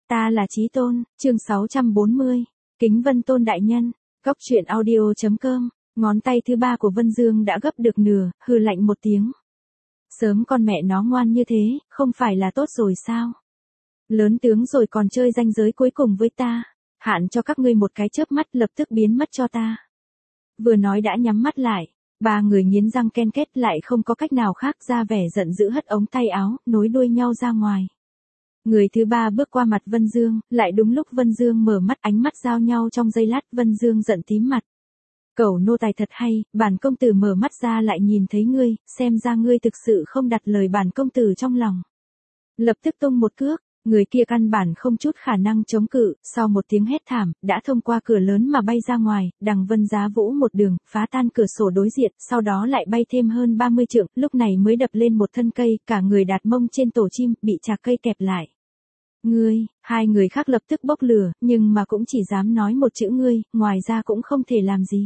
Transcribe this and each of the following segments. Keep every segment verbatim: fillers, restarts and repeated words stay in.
Ta là Chí Tôn, chương sáu trăm bốn mươi, kính Vân Tôn đại nhân, góc truyện audio.com, ngón tay thứ ba của Vân Dương đã gấp được nửa, hừ lạnh một tiếng. Sớm con mẹ nó ngoan như thế, không phải là tốt rồi sao? Lớn tướng rồi còn chơi ranh giới cuối cùng với ta, hạn cho các ngươi một cái chớp mắt lập tức biến mất cho ta. Vừa nói đã nhắm mắt lại, ba người nghiến răng ken kết lại không có cách nào khác ra vẻ giận dữ hất ống tay áo, nối đuôi nhau ra ngoài. Người thứ ba bước qua mặt Vân Dương, lại đúng lúc Vân Dương mở mắt, ánh mắt giao nhau trong giây lát, Vân Dương giận tím mặt. Cẩu nô tài thật hay, bản công tử mở mắt ra lại nhìn thấy ngươi, xem ra ngươi thực sự không đặt lời bản công tử trong lòng. Lập tức tung một cước, người kia căn bản không chút khả năng chống cự, sau một tiếng hét thảm, đã thông qua cửa lớn mà bay ra ngoài, đằng Vân Giá Vũ một đường, phá tan cửa sổ đối diện, sau đó lại bay thêm hơn ba mươi trượng, lúc này mới đập lên một thân cây, cả người đạt mông trên tổ chim, bị chạc cây kẹp lại. Ngươi, hai người khác lập tức bốc lửa, nhưng mà cũng chỉ dám nói một chữ ngươi, ngoài ra cũng không thể làm gì.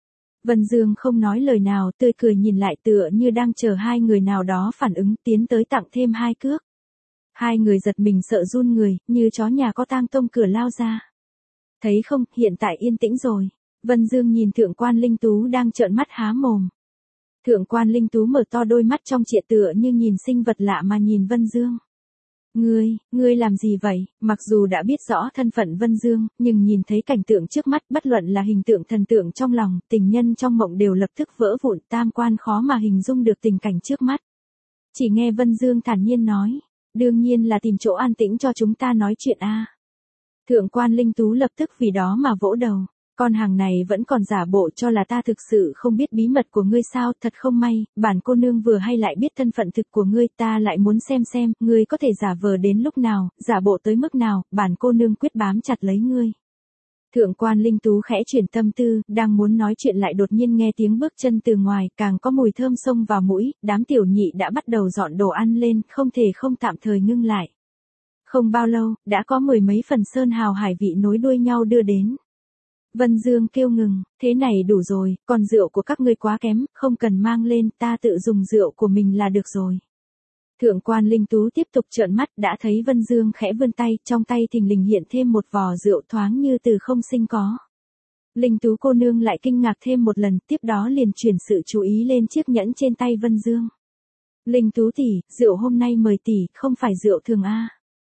Vân Dương không nói lời nào, tươi cười nhìn lại tựa như đang chờ hai người nào đó phản ứng, tiến tới tặng thêm hai cước. Hai người giật mình sợ run người, như chó nhà có tang tông cửa lao ra. Thấy không, hiện tại yên tĩnh rồi. Vân Dương nhìn Thượng quan Linh Tú đang trợn mắt há mồm. Thượng quan Linh Tú mở to đôi mắt trong trịa tựa như nhìn sinh vật lạ mà nhìn Vân Dương. Ngươi, ngươi làm gì vậy? Mặc dù đã biết rõ thân phận Vân Dương, nhưng nhìn thấy cảnh tượng trước mắt, bất luận là hình tượng thần tượng trong lòng, tình nhân trong mộng đều lập tức vỡ vụn, tam quan khó mà hình dung được tình cảnh trước mắt. Chỉ nghe Vân Dương thản nhiên nói, đương nhiên là tìm chỗ an tĩnh cho chúng ta nói chuyện a. Thượng quan Linh Tú lập tức vì đó mà vỗ đầu. Con hàng này vẫn còn giả bộ cho là ta thực sự không biết bí mật của ngươi sao, thật không may, bản cô nương vừa hay lại biết thân phận thực của ngươi, ta lại muốn xem xem, ngươi có thể giả vờ đến lúc nào, giả bộ tới mức nào, bản cô nương quyết bám chặt lấy ngươi. Thượng quan Linh Tú khẽ chuyển tâm tư, đang muốn nói chuyện lại đột nhiên nghe tiếng bước chân từ ngoài, càng có mùi thơm xông vào mũi, đám tiểu nhị đã bắt đầu dọn đồ ăn lên, không thể không tạm thời ngưng lại. Không bao lâu, đã có mười mấy phần sơn hào hải vị nối đuôi nhau đưa đến. Vân Dương kêu ngừng, thế này đủ rồi, còn rượu của các ngươi quá kém, không cần mang lên, ta tự dùng rượu của mình là được rồi. Thượng quan Linh Tú tiếp tục trợn mắt, đã thấy Vân Dương khẽ vươn tay, trong tay thình lình hiện thêm một vò rượu thoáng như từ không sinh có. Linh Tú cô nương lại kinh ngạc thêm một lần, tiếp đó liền chuyển sự chú ý lên chiếc nhẫn trên tay Vân Dương. Linh Tú tỷ, rượu hôm nay mời tỷ, không phải rượu thường a.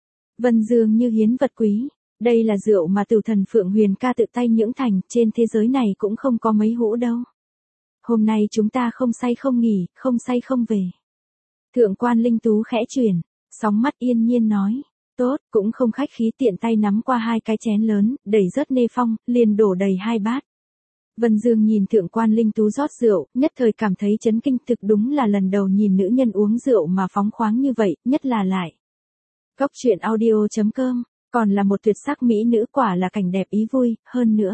Vân Dương như hiến vật quý. Đây là rượu mà Tử Thần Phượng Huyền ca tự tay nhưỡng thành, trên thế giới này cũng không có mấy hũ đâu. Hôm nay chúng ta không say không nghỉ, không say không về. Thượng quan Linh Tú khẽ chuyển, sóng mắt yên nhiên nói, tốt, cũng không khách khí, tiện tay nắm qua hai cái chén lớn, đẩy rớt nê phong, liền đổ đầy hai bát. Vân Dương nhìn Thượng quan Linh Tú rót rượu, nhất thời cảm thấy chấn kinh, thực đúng là lần đầu nhìn nữ nhân uống rượu mà phóng khoáng như vậy, nhất là lại. Góc truyện audio.com, còn là một tuyệt sắc mỹ nữ, quả là cảnh đẹp ý vui, hơn nữa.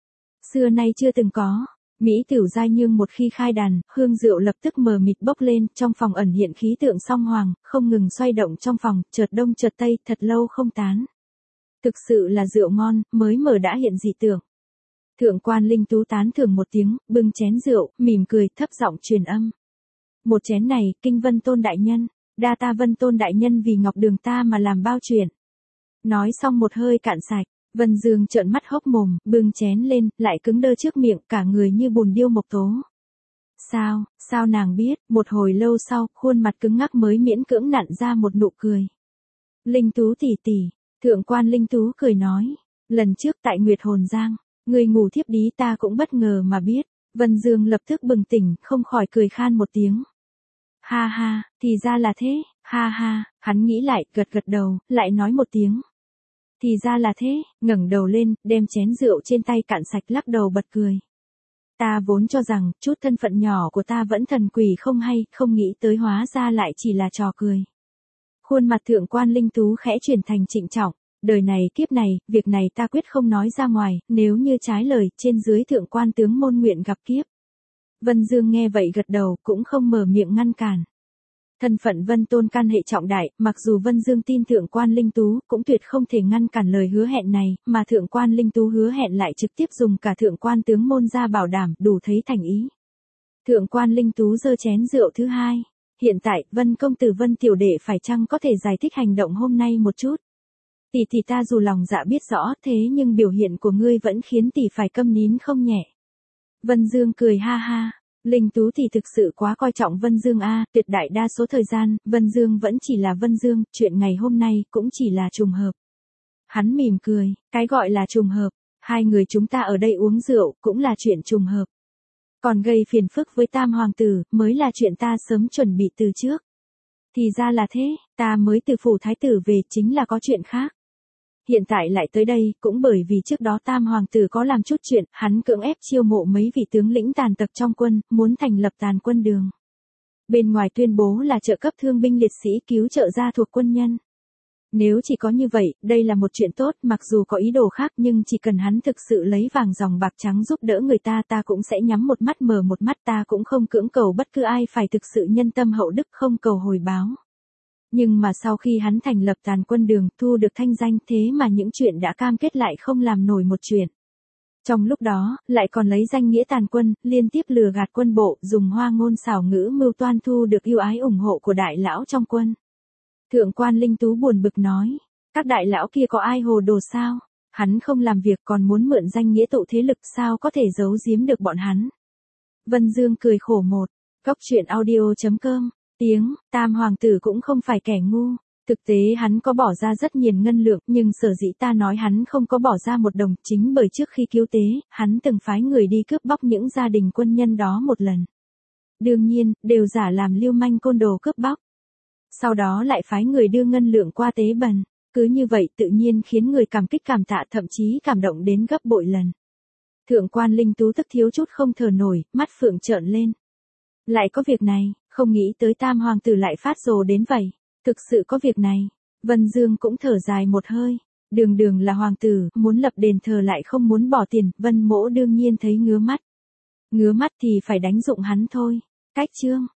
Xưa nay chưa từng có, mỹ tiểu giai nhưng một khi khai đàn, hương rượu lập tức mờ mịt bốc lên, trong phòng ẩn hiện khí tượng song hoàng, không ngừng xoay động trong phòng, chợt đông chợt tây, thật lâu không tán. Thực sự là rượu ngon, mới mở đã hiện dị tượng. Thượng quan Linh Tú tán thưởng một tiếng, bưng chén rượu, mỉm cười, thấp giọng truyền âm. Một chén này, kinh Vân Tôn đại nhân, đa ta Vân Tôn đại nhân vì ngọc đường ta mà làm bao chuyện. Nói xong một hơi cạn sạch, Vân Dương trợn mắt hốc mồm, bưng chén lên, lại cứng đơ trước miệng, cả người như bùn điêu mộc tố. Sao, sao nàng biết, một hồi lâu sau, khuôn mặt cứng ngắc mới miễn cưỡng nặn ra một nụ cười. Linh Tú tỷ tỷ, Thượng quan Linh Tú cười nói, lần trước tại Nguyệt Hồn Giang, người ngủ thiếp đi ta cũng bất ngờ mà biết. Vân Dương lập tức bừng tỉnh, không khỏi cười khan một tiếng. Ha ha, thì ra là thế, ha ha, hắn nghĩ lại, gật gật đầu, lại nói một tiếng. Thì ra là thế, ngẩng đầu lên, đem chén rượu trên tay cạn sạch, lắc đầu bật cười. Ta vốn cho rằng, chút thân phận nhỏ của ta vẫn thần quỷ không hay, không nghĩ tới hóa ra lại chỉ là trò cười. Khuôn mặt Thượng quan Linh Tú khẽ chuyển thành trịnh trọng, đời này kiếp này, việc này ta quyết không nói ra ngoài, nếu như trái lời, trên dưới Thượng quan tướng môn nguyện gặp kiếp. Vân Dương nghe vậy gật đầu, cũng không mở miệng ngăn cản. Thân phận Vân Tôn can hệ trọng đại, mặc dù Vân Dương tin Thượng quan Linh Tú, cũng tuyệt không thể ngăn cản lời hứa hẹn này, mà Thượng quan Linh Tú hứa hẹn lại trực tiếp dùng cả Thượng quan tướng môn ra bảo đảm, đủ thấy thành ý. Thượng quan Linh Tú giơ chén rượu thứ hai. Hiện tại, Vân công tử Vân tiểu đệ phải chăng có thể giải thích hành động hôm nay một chút? tỷ tỷ ta dù lòng dạ biết rõ thế nhưng biểu hiện của ngươi vẫn khiến tỷ phải câm nín không nhẹ. Vân Dương cười ha ha. Linh Tú thì thực sự quá coi trọng Vân Dương a, tuyệt đại đa số thời gian, Vân Dương vẫn chỉ là Vân Dương, chuyện ngày hôm nay cũng chỉ là trùng hợp. Hắn mỉm cười, cái gọi là trùng hợp, hai người chúng ta ở đây uống rượu, cũng là chuyện trùng hợp. Còn gây phiền phức với Tam Hoàng tử, mới là chuyện ta sớm chuẩn bị từ trước. Thì ra là thế, ta mới từ phủ thái tử về chính là có chuyện khác. Hiện tại lại tới đây, cũng bởi vì trước đó Tam Hoàng tử có làm chút chuyện, hắn cưỡng ép chiêu mộ mấy vị tướng lĩnh tàn tật trong quân, muốn thành lập tàn quân đường. Bên ngoài tuyên bố là trợ cấp thương binh liệt sĩ cứu trợ gia thuộc quân nhân. Nếu chỉ có như vậy, đây là một chuyện tốt, mặc dù có ý đồ khác nhưng chỉ cần hắn thực sự lấy vàng ròng bạc trắng giúp đỡ người ta, ta cũng sẽ nhắm một mắt mở một mắt, ta cũng không cưỡng cầu bất cứ ai, phải thực sự nhân tâm hậu đức, không cầu hồi báo. Nhưng mà sau khi hắn thành lập tàn quân đường, thu được thanh danh, thế mà những chuyện đã cam kết lại không làm nổi một chuyện. Trong lúc đó, lại còn lấy danh nghĩa tàn quân, liên tiếp lừa gạt quân bộ, dùng hoa ngôn xảo ngữ mưu toan thu được yêu ái ủng hộ của đại lão trong quân. Thượng quan Linh Tú buồn bực nói, các đại lão kia có ai hồ đồ sao? Hắn không làm việc còn muốn mượn danh nghĩa tụ thế lực, sao có thể giấu giếm được bọn hắn? Vân Dương cười khổ một, góc truyện audio chấm com, tiếng, Tam Hoàng tử cũng không phải kẻ ngu. Thực tế hắn có bỏ ra rất nhiều ngân lượng, nhưng sở dĩ ta nói hắn không có bỏ ra một đồng, chính bởi trước khi cứu tế, hắn từng phái người đi cướp bóc những gia đình quân nhân đó một lần. Đương nhiên, đều giả làm lưu manh côn đồ cướp bóc. Sau đó lại phái người đưa ngân lượng qua tế bần, cứ như vậy tự nhiên khiến người cảm kích cảm tạ, thậm chí cảm động đến gấp bội lần. Thượng quan Linh Tú tức thiếu chút không thở nổi, mắt phượng trợn lên. Lại có việc này, không nghĩ tới Tam Hoàng tử lại phát rồ đến vậy. Thực sự có việc này, Vân Dương cũng thở dài một hơi. Đường đường là hoàng tử, muốn lập đền thờ lại không muốn bỏ tiền, Vân Mỗ đương nhiên thấy ngứa mắt. Ngứa mắt thì phải đánh dụng hắn thôi. Cách chương.